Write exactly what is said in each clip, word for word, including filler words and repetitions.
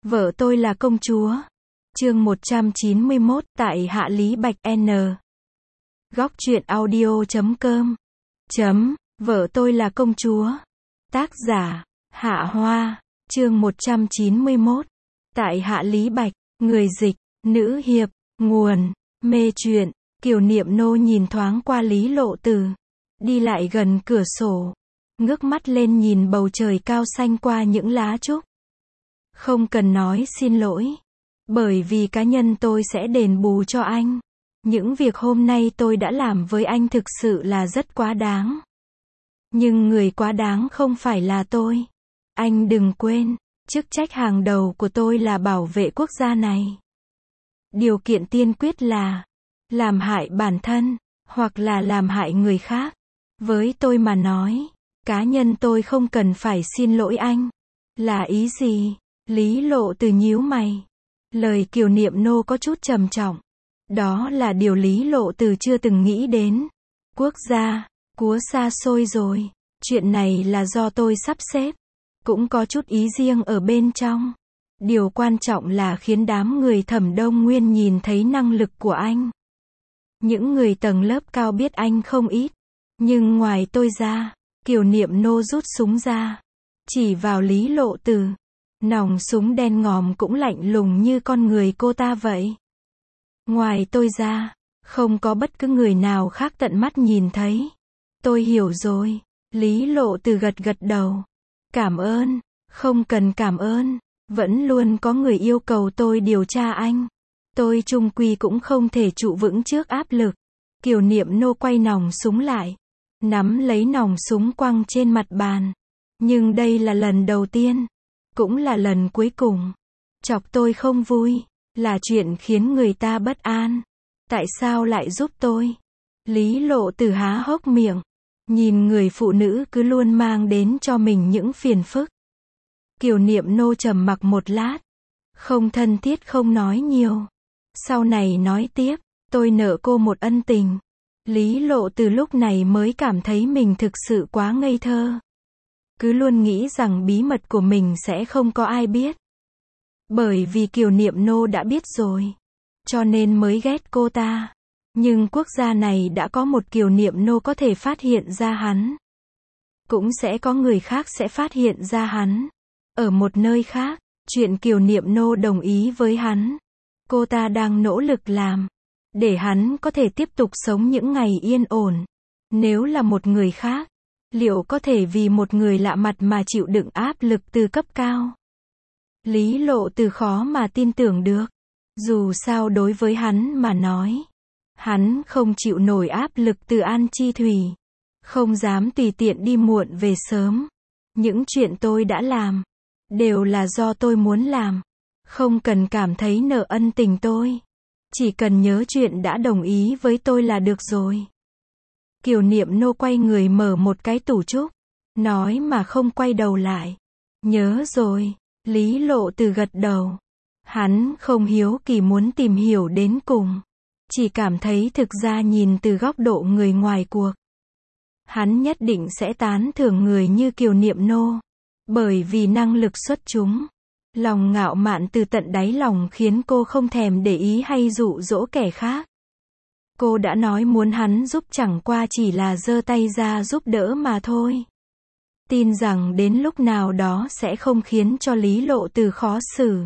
Vợ tôi là công chúa. Chương một trăm chín mươi mốt, tại Hạ Lý Bạch N. Góc truyện audio chấm com. Chấm, vợ tôi là công chúa. Tác giả, Hạ Hoa. Chương một trăm chín mươi mốt. Tại Hạ Lý Bạch. Người dịch, nữ hiệp. Nguồn, mê truyện. Kiều Niệm Nô nhìn thoáng qua Lý Lộ Từ. Đi lại gần cửa sổ. Ngước mắt lên nhìn bầu trời cao xanh qua những lá trúc. Không cần nói xin lỗi. Bởi vì cá nhân tôi sẽ đền bù cho anh. Những việc hôm nay tôi đã làm với anh thực sự là rất quá đáng. Nhưng người quá đáng không phải là tôi. Anh đừng quên, chức trách hàng đầu của tôi là bảo vệ quốc gia này. Điều kiện tiên quyết là làm hại bản thân, hoặc là làm hại người khác. Với tôi mà nói, cá nhân tôi không cần phải xin lỗi anh. Là ý gì? Lý Lộ Từ nhíu mày. Lời Kiều Niệm Nô có chút trầm trọng. Đó là điều Lý Lộ Từ chưa từng nghĩ đến. Quốc gia, cúa xa xôi rồi. Chuyện này là do tôi sắp xếp. Cũng có chút ý riêng ở bên trong. Điều quan trọng là khiến đám người Thẩm Đông Nguyên nhìn thấy năng lực của anh. Những người tầng lớp cao biết anh không ít. Nhưng ngoài tôi ra, Kiều Niệm Nô rút súng ra. Chỉ vào Lý Lộ Từ. Nòng súng đen ngòm cũng lạnh lùng như con người cô ta vậy. Ngoài tôi ra, không có bất cứ người nào khác tận mắt nhìn thấy. Tôi hiểu rồi. Lý Lộ Từ gật gật đầu. Cảm ơn. Không cần cảm ơn. Vẫn luôn có người yêu cầu tôi điều tra anh. Tôi chung quy cũng không thể trụ vững trước áp lực. Kiều Niệm Nô quay nòng súng lại. Nắm lấy nòng súng quăng trên mặt bàn. Nhưng đây là lần đầu tiên. Cũng là lần cuối cùng. Chọc tôi không vui. Là chuyện khiến người ta bất an. Tại sao lại giúp tôi? Lý Lộ Từ há hốc miệng. Nhìn người phụ nữ cứ luôn mang đến cho mình những phiền phức. Kiều Niệm Nô trầm mặc một lát. Không thân thiết không nói nhiều. Sau này nói tiếp. Tôi nợ cô một ân tình. Lý Lộ Từ lúc này mới cảm thấy mình thực sự quá ngây thơ. Cứ luôn nghĩ rằng bí mật của mình sẽ không có ai biết. Bởi vì Kiều Niệm Nô đã biết rồi. Cho nên mới ghét cô ta. Nhưng quốc gia này đã có một Kiều Niệm Nô có thể phát hiện ra hắn. Cũng sẽ có người khác sẽ phát hiện ra hắn. Ở một nơi khác, chuyện Kiều Niệm Nô đồng ý với hắn. Cô ta đang nỗ lực làm. Để hắn có thể tiếp tục sống những ngày yên ổn. Nếu là một người khác, liệu có thể vì một người lạ mặt mà chịu đựng áp lực từ cấp cao? Lý Lộ Từ khó mà tin tưởng được. Dù sao đối với hắn mà nói, hắn không chịu nổi áp lực từ An Chi Thủy. Không dám tùy tiện đi muộn về sớm. Những chuyện tôi đã làm, đều là do tôi muốn làm. Không cần cảm thấy nợ ân tình tôi. Chỉ cần nhớ chuyện đã đồng ý với tôi là được rồi. Kiều Niệm Nô quay người mở một cái tủ trúc. Nói mà không quay đầu lại. Nhớ rồi. Lý Lộ Từ gật đầu. Hắn không hiếu kỳ muốn tìm hiểu đến cùng. Chỉ cảm thấy thực ra nhìn từ góc độ người ngoài cuộc. Hắn nhất định sẽ tán thưởng người như Kiều Niệm Nô. Bởi vì năng lực xuất chúng. Lòng ngạo mạn từ tận đáy lòng khiến cô không thèm để ý hay dụ dỗ kẻ khác. Cô đã nói muốn hắn giúp chẳng qua chỉ là giơ tay ra giúp đỡ mà thôi. Tin rằng đến lúc nào đó sẽ không khiến cho Lý Lộ Từ khó xử.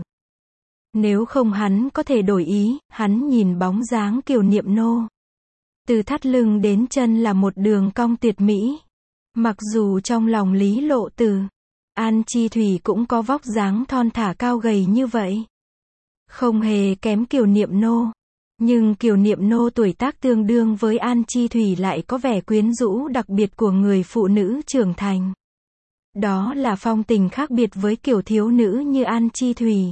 Nếu không hắn có thể đổi ý. Hắn nhìn bóng dáng Kiều Niệm Nô. Từ thắt lưng đến chân là một đường cong tuyệt mỹ. Mặc dù trong lòng Lý Lộ Từ, An Chi Thủy cũng có vóc dáng thon thả cao gầy như vậy. Không hề kém Kiều Niệm Nô. Nhưng Kiều Niệm Nô tuổi tác tương đương với An Chi Thủy lại có vẻ quyến rũ đặc biệt của người phụ nữ trưởng thành. Đó là phong tình khác biệt với kiểu thiếu nữ như An Chi Thủy.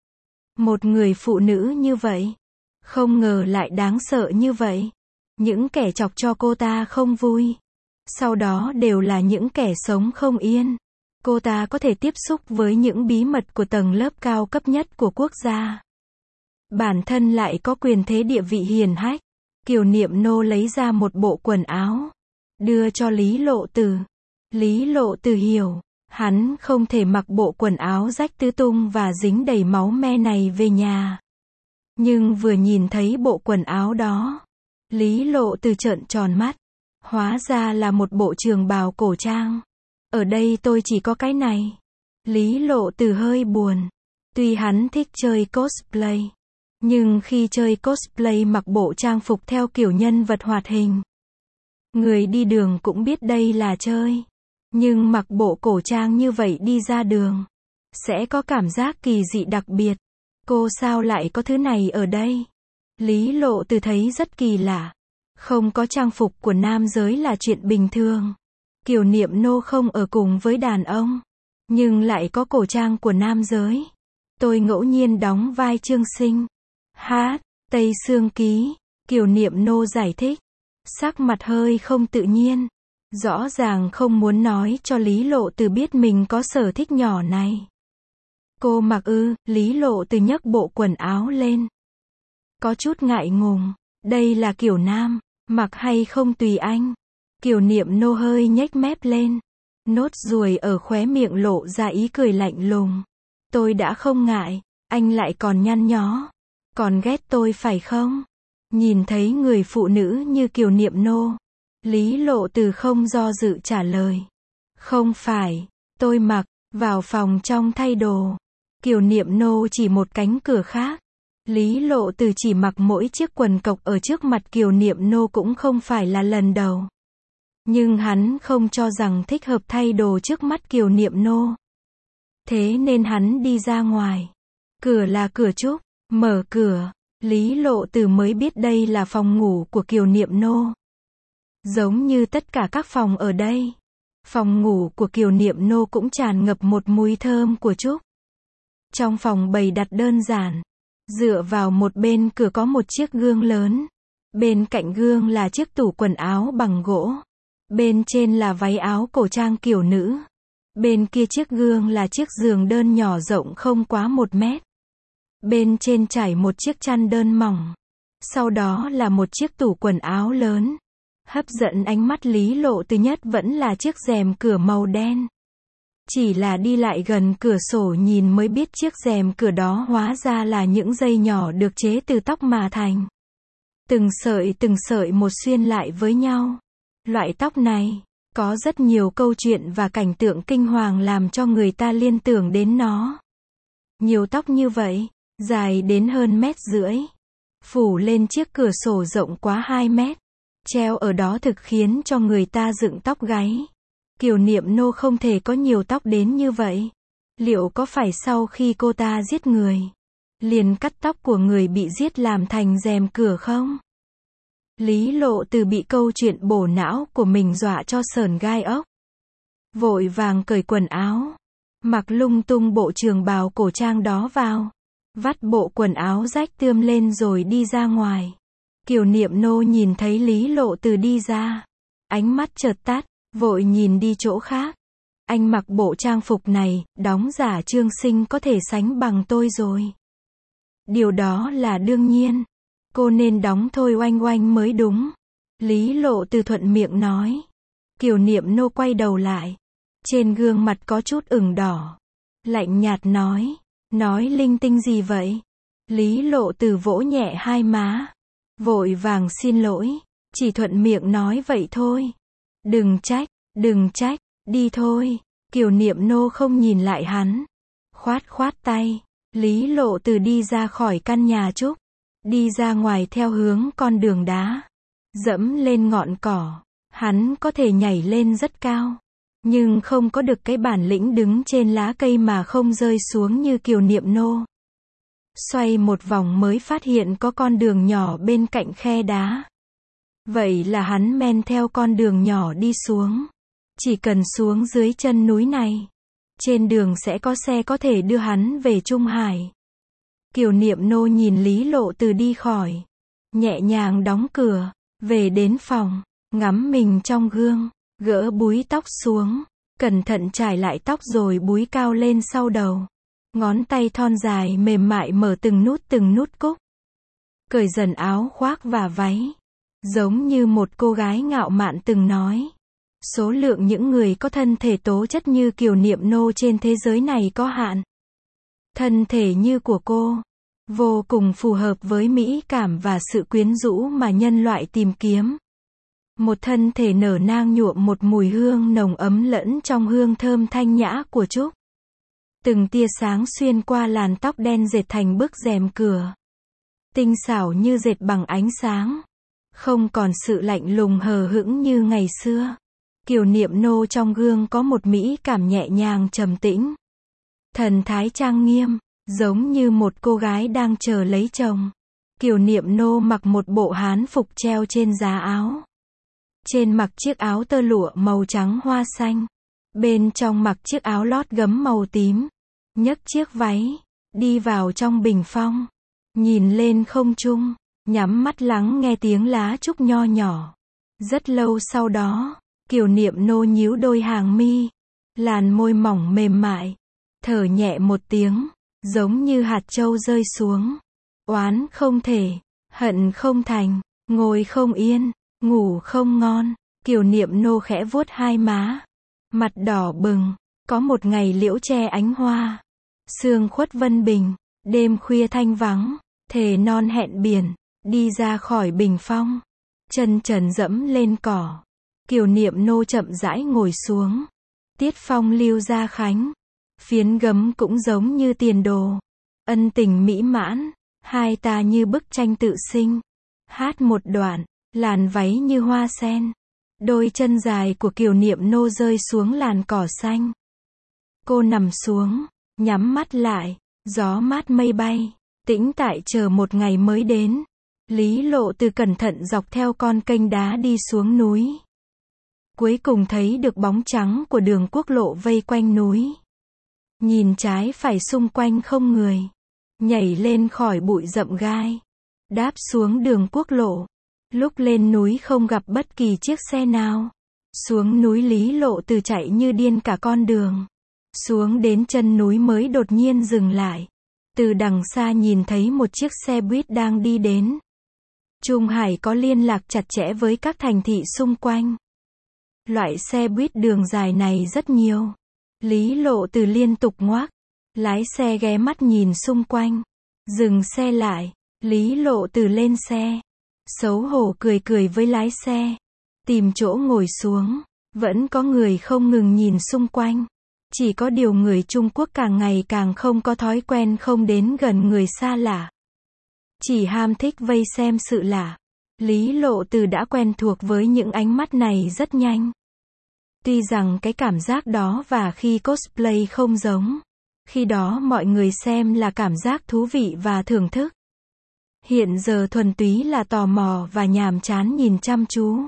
Một người phụ nữ như vậy, không ngờ lại đáng sợ như vậy. Những kẻ chọc cho cô ta không vui, sau đó đều là những kẻ sống không yên. Cô ta có thể tiếp xúc với những bí mật của tầng lớp cao cấp nhất của quốc gia. Bản thân lại có quyền thế địa vị hiển hách. Kiều Niệm Nô lấy ra một bộ quần áo, đưa cho Lý Lộ Từ. Lý Lộ Từ hiểu, Hắn không thể mặc bộ quần áo rách tứ tung và dính đầy máu me này về nhà. Nhưng vừa nhìn thấy bộ quần áo đó, Lý Lộ Từ trợn tròn mắt. Hóa ra là một bộ trường bào cổ trang. Ở đây tôi chỉ có cái này. Lý Lộ Từ hơi buồn. Tuy hắn thích chơi cosplay, nhưng khi chơi cosplay mặc bộ trang phục theo kiểu nhân vật hoạt hình, người đi đường cũng biết đây là chơi. Nhưng mặc bộ cổ trang như vậy đi ra đường, sẽ có cảm giác kỳ dị đặc biệt. Cô sao lại có thứ này ở đây? Lý Lộ Từ thấy rất kỳ lạ. Không có trang phục của nam giới là chuyện bình thường. Kiều Niệm Nô không ở cùng với đàn ông, nhưng lại có cổ trang của nam giới. Tôi ngẫu nhiên đóng vai Trương Sinh. Hát, Tây Sương Ký. Kiều Niệm Nô giải thích. Sắc mặt hơi không tự nhiên. Rõ ràng không muốn nói cho Lý Lộ Từ biết mình có sở thích nhỏ này. Cô mặc ư? Lý Lộ Từ nhấc bộ quần áo lên. Có chút ngại ngùng. Đây là kiểu nam. Mặc hay không tùy anh. Kiều Niệm Nô hơi nhếch mép lên. Nốt ruồi ở khóe miệng lộ ra ý cười lạnh lùng. Tôi đã không ngại. Anh lại còn nhăn nhó. Còn ghét tôi phải không? Nhìn thấy người phụ nữ như Kiều Niệm Nô, Lý Lộ Từ không do dự trả lời. Không phải. Tôi mặc. Vào phòng trong thay đồ. Kiều Niệm Nô chỉ một cánh cửa khác. Lý Lộ Từ chỉ mặc mỗi chiếc quần cộc ở trước mặt Kiều Niệm Nô cũng không phải là lần đầu. Nhưng hắn không cho rằng thích hợp thay đồ trước mắt Kiều Niệm Nô. Thế nên hắn đi ra ngoài. Cửa là cửa trúc. Mở cửa, Lý Lộ Từ mới biết đây là phòng ngủ của Kiều Niệm Nô. Giống như tất cả các phòng ở đây, phòng ngủ của Kiều Niệm Nô cũng tràn ngập một mùi thơm của trúc. Trong phòng bày đặt đơn giản. Dựa vào một bên cửa có một chiếc gương lớn. Bên cạnh gương là chiếc tủ quần áo bằng gỗ. Bên trên là váy áo cổ trang kiểu nữ. Bên kia chiếc gương là chiếc giường đơn nhỏ rộng không quá một mét. Bên trên trải một chiếc chăn đơn mỏng. Sau đó là một chiếc tủ quần áo lớn. Hấp dẫn ánh mắt Lý Lộ Từ nhất vẫn là chiếc rèm cửa màu đen. Chỉ là đi lại gần cửa sổ nhìn mới biết chiếc rèm cửa đó hóa ra là những dây nhỏ được chế từ tóc mà thành. Từng sợi từng sợi một xuyên lại với nhau. Loại tóc này, có rất nhiều câu chuyện và cảnh tượng kinh hoàng làm cho người ta liên tưởng đến nó. Nhiều tóc như vậy, dài đến hơn mét rưỡi. Phủ lên chiếc cửa sổ rộng quá hai mét. Treo ở đó thực khiến cho người ta dựng tóc gáy. Kiều Niệm Nô không thể có nhiều tóc đến như vậy. Liệu có phải sau khi cô ta giết người, liền cắt tóc của người bị giết làm thành rèm cửa không? Lý Lộ Từ bị câu chuyện bổ não của mình dọa cho sởn gai ốc. Vội vàng cởi quần áo, mặc lung tung bộ trường bào cổ trang đó vào. Vắt bộ quần áo rách tươm lên rồi đi ra ngoài. Kiều Niệm Nô nhìn thấy Lý Lộ Từ đi ra, ánh mắt chợt tắt, vội nhìn đi chỗ khác. Anh mặc bộ trang phục này, đóng giả Trương Sinh có thể sánh bằng tôi rồi. Điều đó là đương nhiên. Cô nên đóng thôi oanh oanh mới đúng. Lý Lộ Từ thuận miệng nói. Kiều Niệm Nô quay đầu lại. Trên gương mặt có chút ửng đỏ. Lạnh nhạt nói. Nói linh tinh gì vậy? Lý Lộ Từ vỗ nhẹ hai má. Vội vàng xin lỗi. Chỉ thuận miệng nói vậy thôi. Đừng trách, đừng trách, đi thôi. Kiều Niệm Nô không nhìn lại hắn. Khoát khoát tay. Lý Lộ Từ đi ra khỏi căn nhà trúc. Đi ra ngoài theo hướng con đường đá. Dẫm lên ngọn cỏ. Hắn có thể nhảy lên rất cao. Nhưng không có được cái bản lĩnh đứng trên lá cây mà không rơi xuống như Kiều Niệm Nô. Xoay một vòng mới phát hiện có con đường nhỏ bên cạnh khe đá. Vậy là hắn men theo con đường nhỏ đi xuống. Chỉ cần xuống dưới chân núi này, trên đường sẽ có xe có thể đưa hắn về Trung Hải. Kiều Niệm Nô nhìn Lý Lộ Từ đi khỏi. Nhẹ nhàng đóng cửa. Về đến phòng. Ngắm mình trong gương. Gỡ búi tóc xuống. Cẩn thận trải lại tóc rồi búi cao lên sau đầu. Ngón tay thon dài mềm mại mở từng nút từng nút cúc. Cởi dần áo khoác và váy. Giống như một cô gái ngạo mạn từng nói. Số lượng những người có thân thể tố chất như Kiều Niệm Nô trên thế giới này có hạn. Thân thể như của cô, vô cùng phù hợp với mỹ cảm và sự quyến rũ mà nhân loại tìm kiếm. Một thân thể nở nang nhuộm một mùi hương nồng ấm lẫn trong hương thơm thanh nhã của trúc. Từng tia sáng xuyên qua làn tóc đen dệt thành bức rèm cửa. Tinh xảo như dệt bằng ánh sáng. Không còn sự lạnh lùng hờ hững như ngày xưa. Kiều Niệm Nô trong gương có một mỹ cảm nhẹ nhàng trầm tĩnh. Thần thái trang nghiêm, giống như một cô gái đang chờ lấy chồng. Kiều Niệm Nô mặc một bộ hán phục treo trên giá áo. Trên mặc chiếc áo tơ lụa màu trắng hoa xanh. Bên trong mặc chiếc áo lót gấm màu tím. Nhấc chiếc váy, đi vào trong bình phong. Nhìn lên không trung, nhắm mắt lắng nghe tiếng lá trúc nho nhỏ. Rất lâu sau đó, Kiều Niệm Nô nhíu đôi hàng mi. Làn môi mỏng mềm mại. Thở nhẹ một tiếng, giống như hạt châu rơi xuống. Oán không thể, hận không thành, ngồi không yên, ngủ không ngon. Kiều Niệm Nô khẽ vuốt hai má. Mặt đỏ bừng, có một ngày liễu tre ánh hoa. Sương khuất vân bình, đêm khuya thanh vắng, thề non hẹn biển, đi ra khỏi bình phong. Chân trần dẫm lên cỏ. Kiều Niệm Nô chậm rãi ngồi xuống. Tiết phong lưu gia khánh. Phiến gấm cũng giống như tiền đồ. Ân tình mỹ mãn, hai ta như bức tranh tự sinh. Hát một đoạn, làn váy như hoa sen. Đôi chân dài của Kiều Niệm Nô rơi xuống làn cỏ xanh. Cô nằm xuống, nhắm mắt lại, gió mát mây bay, tĩnh tại chờ một ngày mới đến. Lý Lộ Từ cẩn thận dọc theo con kênh đá đi xuống núi. Cuối cùng thấy được bóng trắng của đường quốc lộ vây quanh núi. Nhìn trái phải xung quanh không người. Nhảy lên khỏi bụi rậm gai. Đáp xuống đường quốc lộ. Lúc lên núi không gặp bất kỳ chiếc xe nào. Xuống núi Lý Lộ Từ chạy như điên cả con đường. Xuống đến chân núi mới đột nhiên dừng lại. Từ đằng xa nhìn thấy một chiếc xe buýt đang đi đến. Trung Hải có liên lạc chặt chẽ với các thành thị xung quanh. Loại xe buýt đường dài này rất nhiều. Lý Lộ Từ liên tục ngoác. Lái xe ghé mắt nhìn xung quanh. Dừng xe lại. Lý Lộ Từ lên xe. Xấu hổ cười cười với lái xe. Tìm chỗ ngồi xuống. Vẫn có người không ngừng nhìn xung quanh. Chỉ có điều người Trung Quốc càng ngày càng không có thói quen không đến gần người xa lạ. Chỉ ham thích vây xem sự lạ. Lý Lộ Từ đã quen thuộc với những ánh mắt này rất nhanh. Tuy rằng cái cảm giác đó và khi cosplay không giống. Khi đó mọi người xem là cảm giác thú vị và thưởng thức. Hiện giờ thuần túy là tò mò và nhàm chán nhìn chăm chú.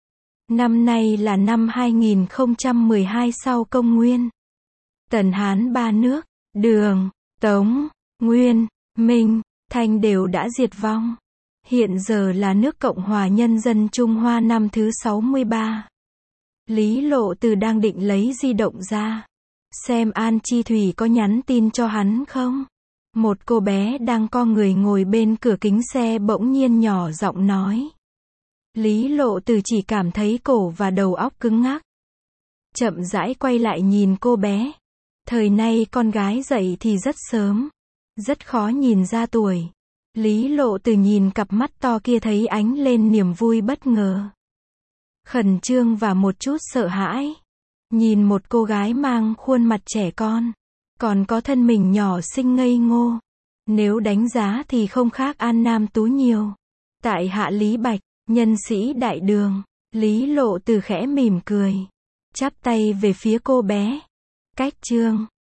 Năm nay là năm hai nghìn không trăm mười hai sau công nguyên. Tần Hán ba nước, Đường, Tống, Nguyên, Minh, Thanh đều đã diệt vong. Hiện giờ là nước Cộng hòa Nhân dân Trung Hoa năm thứ sáu mươi ba. Lý Lộ Từ đang định lấy di động ra. Xem An Chi Thủy có nhắn tin cho hắn không? Một cô bé đang co người ngồi bên cửa kính xe bỗng nhiên nhỏ giọng nói. Lý Lộ Từ chỉ cảm thấy cổ và đầu óc cứng ngắc. Chậm rãi quay lại nhìn cô bé. Thời nay con gái dậy thì rất sớm. Rất khó nhìn ra tuổi. Lý Lộ Từ nhìn cặp mắt to kia thấy ánh lên niềm vui bất ngờ. Khẩn trương và một chút sợ hãi. Nhìn một cô gái mang khuôn mặt trẻ con. Còn có thân mình nhỏ xinh ngây ngô. Nếu đánh giá thì không khác An Nam Tú nhiều. Tại Hạ Lý Bạch, nhân sĩ đại đường. Lý Lộ Từ khẽ mỉm cười. Chắp tay về phía cô bé. Cách chương